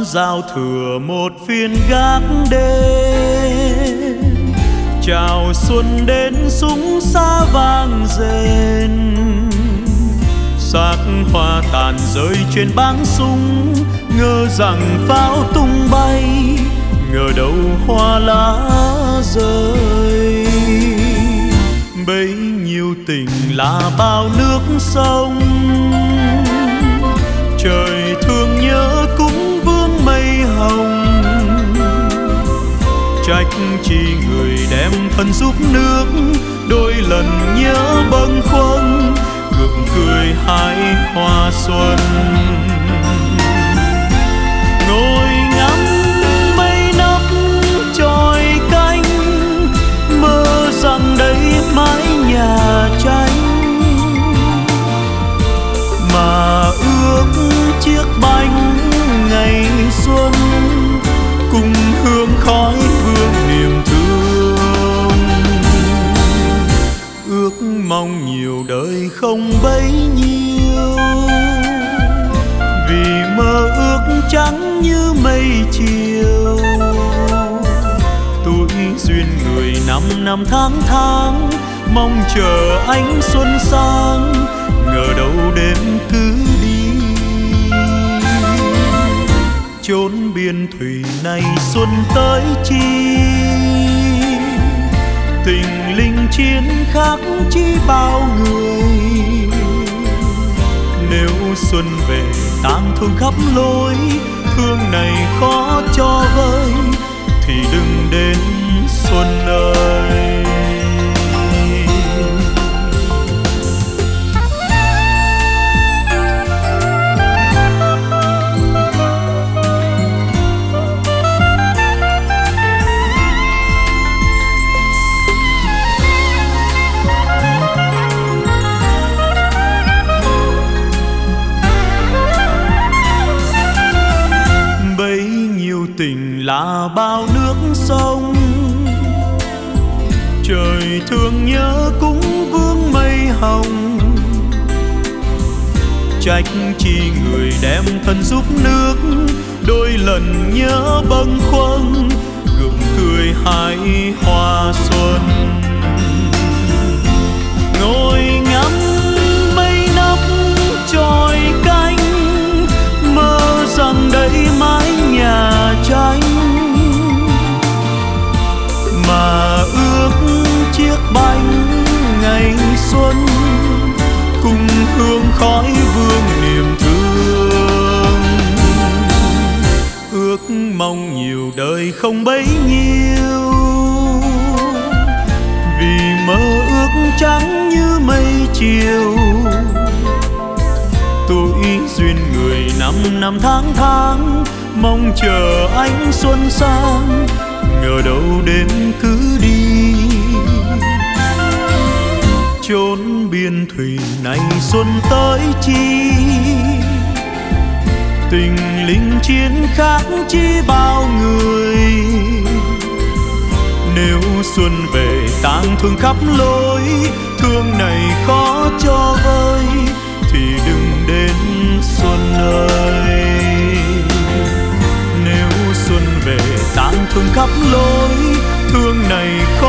giao thừa một phiên gác đêm, chào xuân đến súng xa vang rền. Xác hoa tàn rơi trên báng súng, ngờ rằng pháo tung bay, ngờ đâu hoa lá rơi. Bấy nhiêu tình là bao nước sông, trời thương nhớ cũng vương mây hồng. Trách chi người đem thân giúp nước, đôi lần nhớ bâng khuâng, gượng cười hái hoa xuân. Ngồi ngắm mây nấp chòi canh, mơ rằng đây mái nhà tranh, mà ước chiếc bánh ngày xuân cùng hương khói vương niềm thương. Ước mong nhiều đời không bấy nhiêu, vì mơ ước trắng như mây chiều. Tuổi duyên người năm tháng tháng, mong chờ ánh xuân sang, ngờ đâu đêm cứ đi. Chốn biên thủy này xuân tới chi, tình linh chiến khác chi bao người. Nếu xuân về tang thương khắp lối, thương này khó cho vơi, thì đừng đến xuân ơi. Tình là bao nước sông, trời thương nhớ cũng vương mây hồng. Trách chi người đem thân giúp nước, đôi lần nhớ bâng khuâng, gượng cười hái hoa xuân. Ngồi ngắm mây nấp chòi canh, mơ rằng đây mái nhà tranh, mà ước chiếc bánh ngày xuân cùng hương khói vương niềm thương. Ước mong nhiều đời không bấy nhiêu, vì mơ ước trắng như mây chiều. Tuổi duyên người năm tháng tháng, mong chờ ánh xuân sang, ngờ đâu đêm cứ đi. Chốn biên thủy này xuân tới chi, tình linh chiến khác chi bao người. Nếu xuân về tang thương khắp lối, thương này khó cho vơi, thì đừng đến xuân ơi. Nếu xuân về tang thương khắp lối, thương này khó